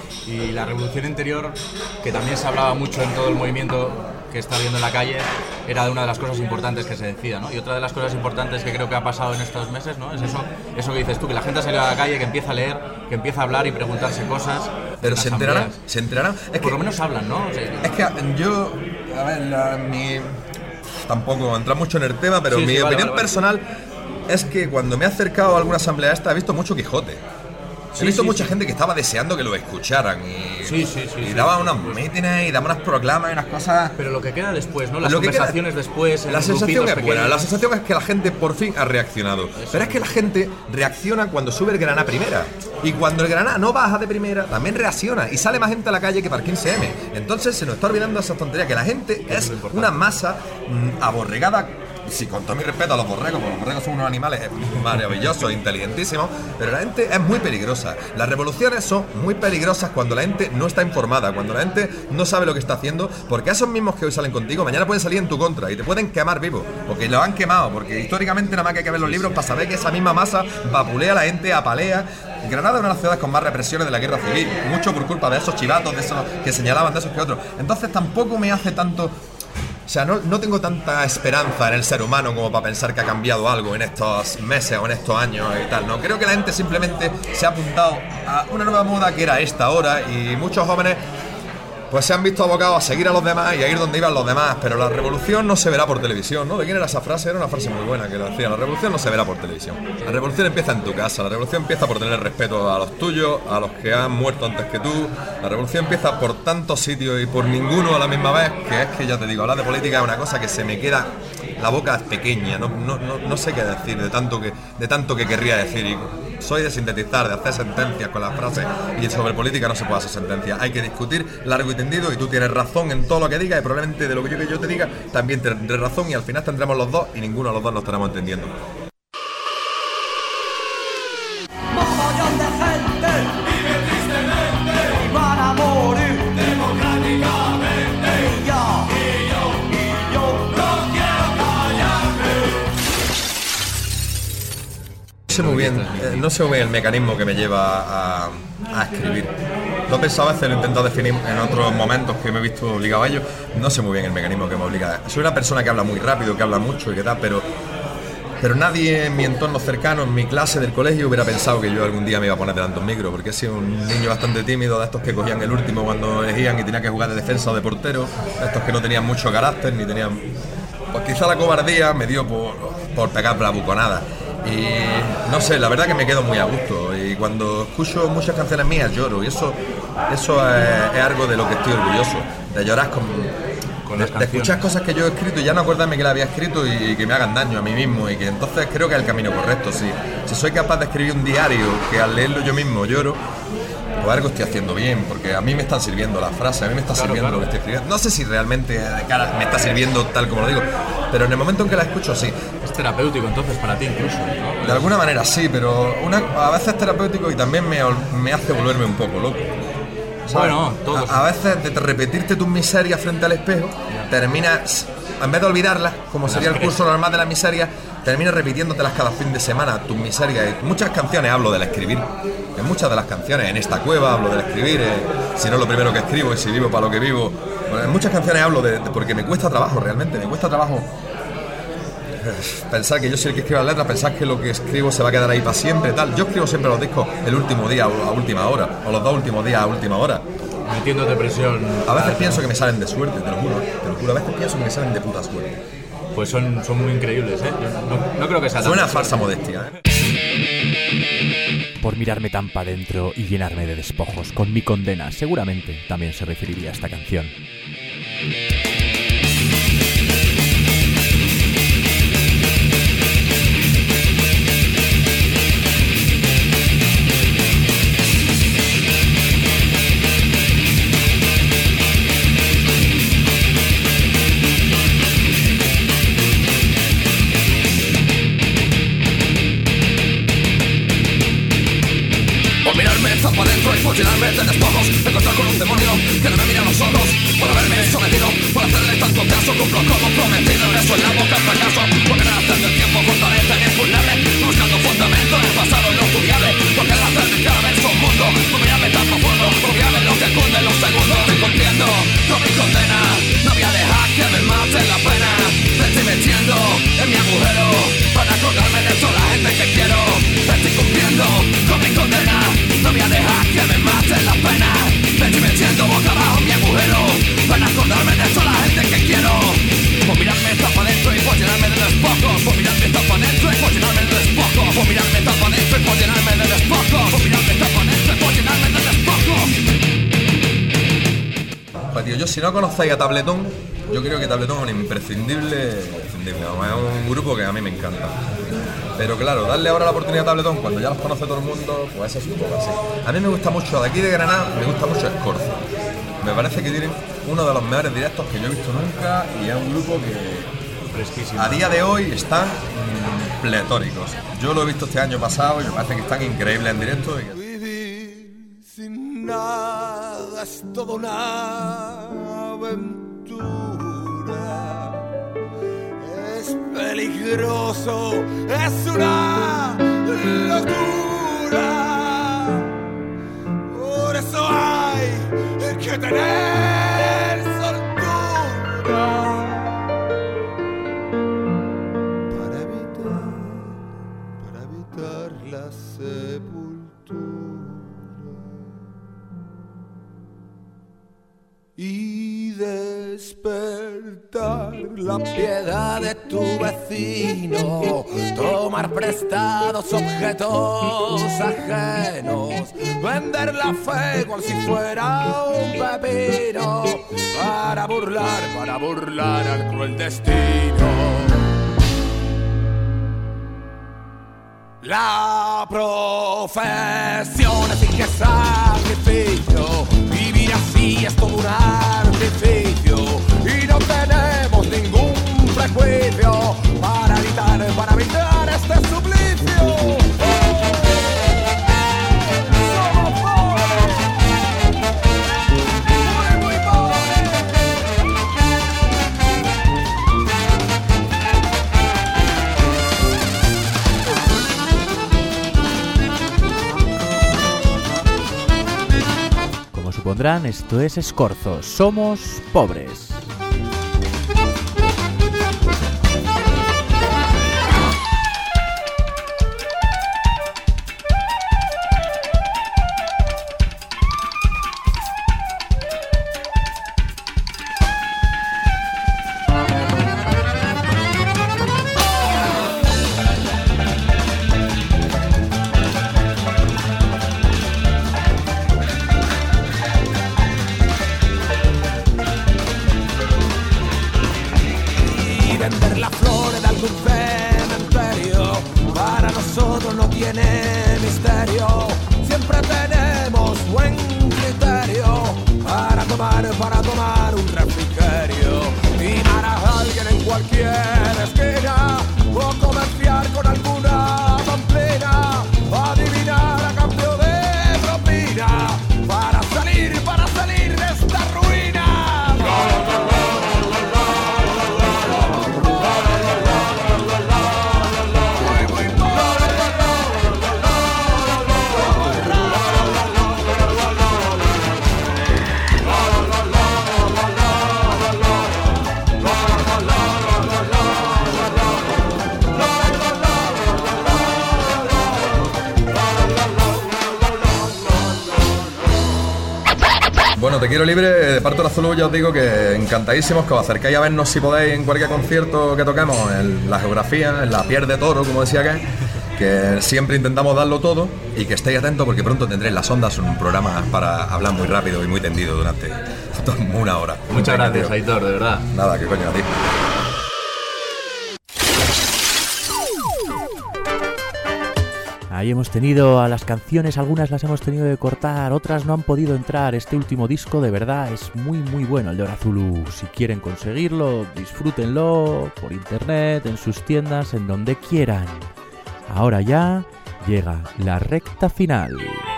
Y la revolución interior, que también se hablaba mucho en todo el movimiento que está viendo en la calle, era una de las cosas importantes que se decía, ¿no? Y otra de las cosas importantes que creo que ha pasado en estos meses, ¿no? Es eso, eso que dices tú, que la gente sale a la calle, que empieza a leer, que empieza a hablar y preguntarse cosas. Pero se enterarán, se enterarán. Es Por que, lo menos hablan, ¿no? O sea, es que yo, a ver, la, mi, tampoco entra mucho en el tema, pero sí, mi sí, opinión vale, vale, personal vale. es que cuando me he acercado a alguna asamblea esta he visto mucho Quijote. He sí, visto sí, mucha sí. gente que estaba deseando que lo escucharan y, sí, sí, sí, y sí, daba sí, unos sí. mítines y daba unas proclamas y unas cosas. Pero lo que queda después, ¿no? Las lo conversaciones queda, después. La sensación es buena, la sensación es que la gente por fin ha reaccionado. Eso. Pero es que la gente reacciona cuando sube el Granada primera. Y cuando el Granada no baja de primera, también reacciona. Y sale más gente a la calle que para quince eme. Entonces se nos está olvidando esa tontería, que la gente es una masa mmm, aborregada. Sí, con todo mi respeto a los borregos, porque los borregos son unos animales maravillosos, inteligentísimos, pero la gente es muy peligrosa. Las revoluciones son muy peligrosas cuando la gente no está informada, cuando la gente no sabe lo que está haciendo, porque esos mismos que hoy salen contigo, mañana pueden salir en tu contra y te pueden quemar vivo, porque lo han quemado, porque históricamente nada más que hay que ver los libros para saber que esa misma masa vapulea a la gente, apalea. Granada es una de las ciudades con más represiones de la guerra civil, mucho por culpa de esos chivatos, de esos que señalaban de esos que otros. Entonces tampoco me hace tanto... O sea, no, no tengo tanta esperanza en el ser humano como para pensar que ha cambiado algo en estos meses o en estos años y tal, ¿no? Creo que la gente simplemente se ha apuntado a una nueva moda que era esta ahora, y muchos jóvenes pues se han visto abocados a seguir a los demás y a ir donde iban los demás, pero la revolución no se verá por televisión, ¿no? ¿De quién era esa frase? Era una frase muy buena que lo decía, la revolución no se verá por televisión. La revolución empieza en tu casa, la revolución empieza por tener respeto a los tuyos, a los que han muerto antes que tú, la revolución empieza por tantos sitios y por ninguno a la misma vez, que es que ya te digo, hablar de política es una cosa que se me queda, la boca es pequeña, no, no, no, no sé qué decir de tanto que, de tanto que querría decir, y soy de sintetizar, de hacer sentencias con las frases, y sobre política no se puede hacer sentencias, hay que discutir largo y tendido, y tú tienes razón en todo lo que digas, y probablemente de lo que yo, que yo te diga también tendré razón, y al final tendremos los dos y ninguno de los dos nos estaremos entendiendo. Mogollón de gente vive tristemente y van a morir democráticamente, y yo, y yo, y yo no quiero callarme. No sé muy bien, eh, no sé muy bien el mecanismo que me lleva a, a escribir. Lo he pensado a veces, lo he intentado definir en otros momentos que me he visto obligado a ello. No sé muy bien el mecanismo que me obliga. Soy una persona que habla muy rápido, que habla mucho y que tal, pero, pero nadie en mi entorno cercano, en mi clase del colegio, hubiera pensado que yo algún día me iba a poner delante de un micro, porque he sido un niño bastante tímido, de estos que cogían el último cuando elegían y tenía que jugar de defensa o de portero, de estos que no tenían mucho carácter, ni tenían... Pues quizá la cobardía me dio por, por pegar bravuconadas. Y no sé, la verdad que me quedo muy a gusto, y cuando escucho muchas canciones mías lloro, y eso eso es, es algo de lo que estoy orgulloso, de llorar con, con de, de escuchar cosas que yo he escrito y ya no acordarme que las había escrito y, y que me hagan daño a mí mismo, y que entonces creo que es el camino correcto. Si, si soy capaz de escribir un diario que al leerlo yo mismo lloro, pues algo estoy haciendo bien, porque a mí me están sirviendo las frases, a mí me está claro, sirviendo claro. lo que estoy escribiendo. No sé si realmente de cara me está sirviendo tal como lo digo, pero en el momento en que la escucho, sí. Es terapéutico entonces para ti incluso, ¿no? De alguna manera sí, pero una, a veces es terapéutico y también me, me hace volverme un poco loco. ¿Sabes? Bueno, todos. A, a veces de repetirte tus miserias frente al espejo, yeah. terminas, en vez de olvidarlas, como las sería el curso normal de las miserias, terminas repitiéndotelas cada fin de semana, tus miserias. En muchas canciones hablo del escribir, en muchas de las canciones, en esta cueva hablo del escribir, eh, si no lo primero que escribo, y si vivo para lo que vivo. Bueno, en muchas canciones hablo de, de porque me cuesta trabajo realmente, me cuesta trabajo pensar que yo soy el que escribe las letras, pensar que lo que escribo se va a quedar ahí para siempre, tal. Yo escribo siempre los discos el último día o a última hora, o los dos últimos días a última hora. Metiéndote presión. A veces pienso que me salen de suerte, te lo juro, te lo juro. A veces pienso que me salen de puta suerte. Pues son, son muy increíbles, ¿eh? Yo no, no creo que sea tan... Suena falsa modestia, ¿eh? Por mirarme tan pa' dentro y llenarme de despojos con mi condena, seguramente también se referiría a esta canción. Para adentro y por llenarme de despojos, encontrar con un demonio que no me mira a los ojos, por haberme sometido, por hacerle tanto caso, cumplo como prometido, eso en la boca el fracaso, porque nada hacer del tiempo fortaleza inexpugnable, buscando fundamento en el pasado inobjugable, porque al hacer de cada verso un mundo, por mirarme tan profundo, obviarme lo que cunde en los segundos, estoy cumpliendo con mi condena, no voy a dejar que me mate la pena, me estoy metiendo en mi agujero, para acordarme de toda la gente que quiero, estoy cumpliendo con mi condena, no voy a dejar que me mate la pena. Me estoy metiendo boca abajo en mi agujero para acordarme de toda la gente que quiero. Por mirarme está para adentro y por llenarme de despojos. Por mirarme está para adentro y por llenarme de despojos. Por mirarme está para adentro y por llenarme de despojos. Por mirarme está para adentro y por llenarme de despojos. Pues tío, yo si no conocéis a Tabletón, yo creo que Tabletón es un imprescindible, imprescindible, es un grupo que a mí me encanta. Pero claro, darle ahora la oportunidad a Tabletón cuando ya los conoce todo el mundo, pues eso es un poco así. A mí me gusta mucho, de aquí de Granada, me gusta mucho Scorzo. Me parece que tienen uno de los mejores directos que yo he visto nunca y es un grupo que fresquísimo. A día de hoy están mmm, pletóricos. Yo lo he visto este año pasado y me parece que están increíbles en directo. Y que... Vivir sin nada es toda una aventura. Es peligroso, es una locura. Por eso hay que tener soltura para evitar, para evitar la sepultura y despertar la piedad de tu vecino, tomar prestados objetos ajenos, vender la fe cual si fuera un pepino, para burlar, para burlar al cruel destino. La profesión exige sacrificio, vivir así es todo un artificio y no tenemos ningún prejuicio para evitar, para evitar este suplicio. Supondrán, esto es Scorzo, somos pobres. La Bueno, Te Quiero Libre, de parte de Azul, ya os digo que encantadísimos que os acercáis a vernos si podéis en cualquier concierto que toquemos, en la geografía, en la piel de toro, como decía que que siempre intentamos darlo todo y que estéis atentos porque pronto tendréis Las Ondas, un programa para hablar muy rápido y muy tendido durante una hora. Muchas gracias, Aitor, de verdad. Nada, qué coño, a ti. Ahí hemos tenido a las canciones, algunas las hemos tenido que cortar, otras no han podido entrar. Este último disco de verdad es muy muy bueno, el de Horazulu. Si quieren conseguirlo, disfrútenlo por internet, en sus tiendas, en donde quieran. Ahora ya llega la recta final.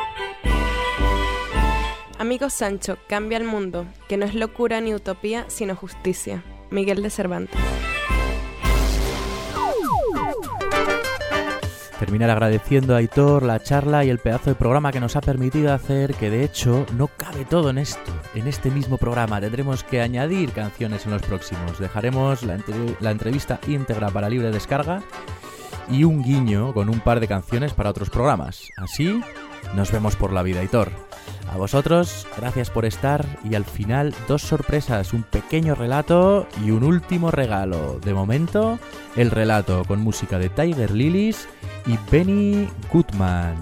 Amigo Sancho, cambia el mundo, que no es locura ni utopía, sino justicia. Miguel de Cervantes. Terminar agradeciendo a Aitor la charla y el pedazo de programa que nos ha permitido hacer, que de hecho no cabe todo en esto, en este mismo programa. Tendremos que añadir canciones en los próximos. Dejaremos la, entre- la entrevista íntegra para libre descarga y un guiño con un par de canciones para otros programas. Así nos vemos por la vida, Aitor. A vosotros, gracias por estar y al final dos sorpresas, un pequeño relato y un último regalo. De momento, el relato con música de Tiger Lilies y Benny Goodman.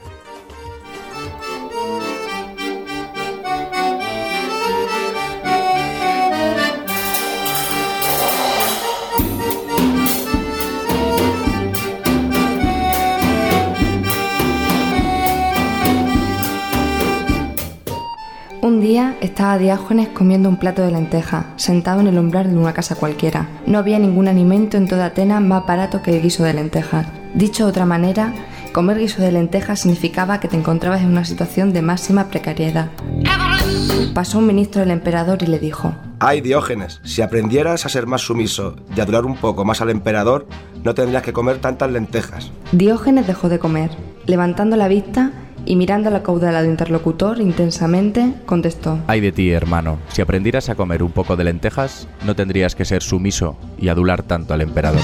Un día estaba Diógenes comiendo un plato de lentejas, sentado en el umbral de una casa cualquiera. No había ningún alimento en toda Atenas más barato que el guiso de lentejas. Dicho de otra manera, comer guiso de lentejas significaba que te encontrabas en una situación de máxima precariedad. Pasó un ministro del emperador y le dijo: Ay, Diógenes, si aprendieras a ser más sumiso y a adorar un poco más al emperador, no tendrías que comer tantas lentejas. Diógenes dejó de comer. Levantando la vista y mirando al acaudalado interlocutor intensamente, contestó: Ay de ti, hermano, si aprendieras a comer un poco de lentejas, no tendrías que ser sumiso y adular tanto al emperador.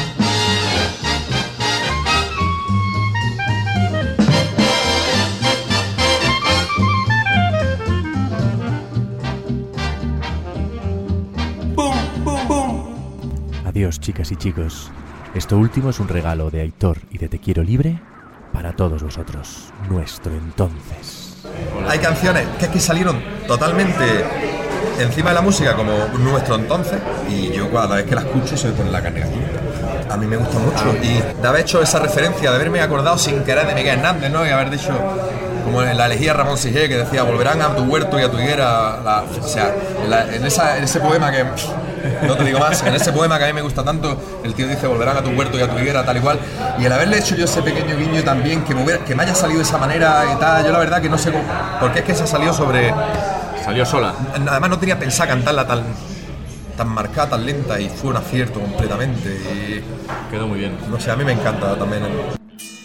Adiós, chicas y chicos. Esto último es un regalo de Aitor y de Te Quiero Libre para todos vosotros, nuestro entonces. Hay canciones que es que salieron totalmente encima de la música como nuestro entonces y yo cada vez que la escucho se me pone la carne gallina. A mí me gusta mucho y de haber hecho esa referencia, de haberme acordado sin querer de Miguel Hernández, ¿no? Y haber dicho, como en la elegía Ramón Sige, que decía: volverán a tu huerto y a tu higuera. La, o sea, en, la, en, esa, en ese poema que... No te digo más, en ese poema que a mí me gusta tanto, el tío dice: volverán a tu huerto y a tu higuera, tal y cual. Y el haberle hecho yo ese pequeño guiño también, que me, hubiera, que me haya salido de esa manera y tal, yo la verdad que no sé cómo... Porque es que se salió sobre... Salió sola. Además no tenía pensado cantarla tan, tan marcada, tan lenta, y fue un acierto completamente. Y quedó muy bien. No sé, a mí me encanta también el...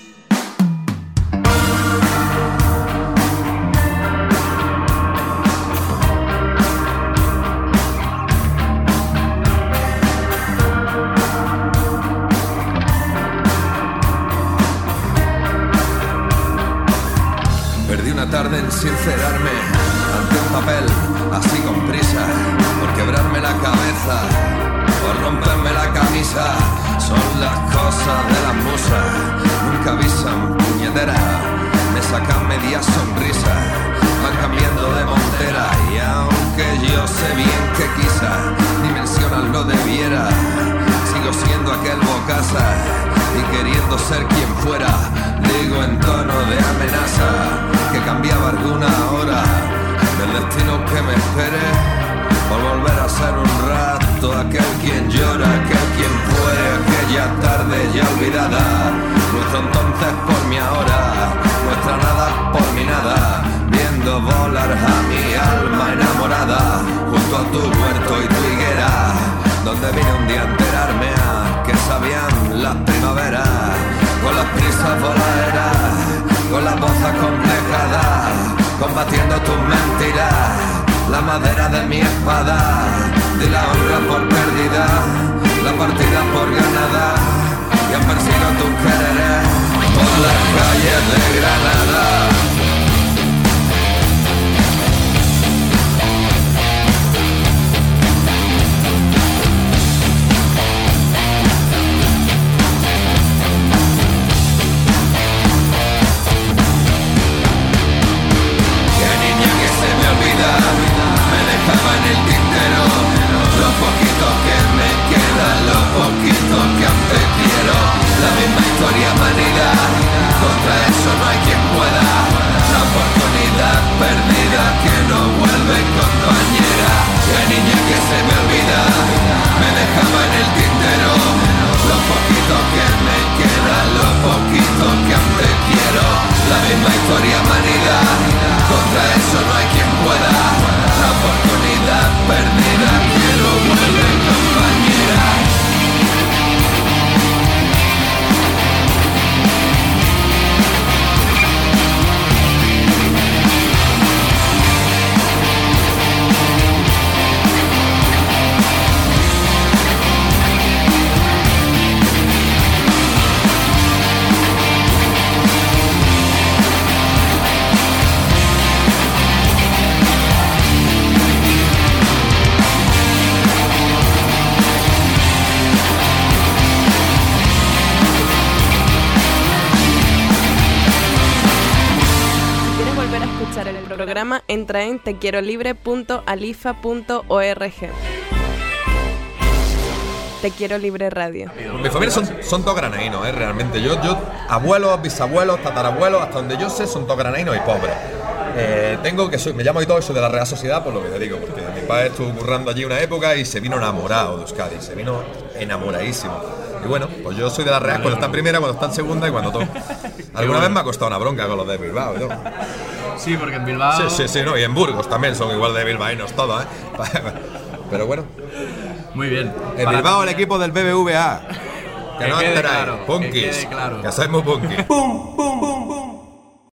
tarde en sincerarme ante un papel así con prisa, por quebrarme la cabeza, por romperme la camisa. Son las cosas de las musas, nunca avisan, puñetera, me sacan media sonrisa, van cambiando de montera. Y aunque yo sé bien que quizá dimensionan lo debiera, sigo siendo aquel bocasa y queriendo ser quien fuera. Digo en tono de amenaza que cambiaba alguna hora del destino que me espere, por volver a ser un rato aquel quien llora, aquel quien fuere, aquella tarde ya olvidada. Nuestro entonces por mi ahora, nuestra nada por mi nada, viendo volar a mi alma enamorada junto a tu huerto y tu higuera, donde vine un día a enterarme a que sabían las primaveras, con las prisas voladeras, con las voces complejadas, combatiendo tus mentiras, la madera de mi espada, de la honra por perdida, la partida por ganada, y han persigo tus quereres por las calles de Granada. y humanidad. Contra eso no hay quien pueda. La oportunidad perdida, quiero vuelve compañera. El programa entra en tequierolibre punto alifa punto org. Te Quiero Libre Radio. Mi familia son, son todos granadinos, ¿eh? Realmente. Yo, yo, abuelos, bisabuelos, tatarabuelos, hasta donde yo sé, son todos granadinos y pobres. Eh, tengo que soy, me llamo y todo eso de la Real Sociedad, por lo que te digo, porque mi padre estuvo currando allí una época y se vino enamorado de Euskadi, se vino enamoradísimo. Y bueno, pues yo soy de la Real cuando está en primera, cuando está en segunda y cuando todo. Alguna vez me ha costado una bronca con los de Bilbao, ¿no? Sí, porque en Bilbao... Sí, sí, sí, no, y en Burgos también son igual de bilbaínos todos, ¿eh? Pero bueno. Muy bien. En Bilbao el equipo del B B V A. Que, que no enteráis, claro, punkis. Que quede claro. Que sois muy punkis. Pum, pum, pum, pum.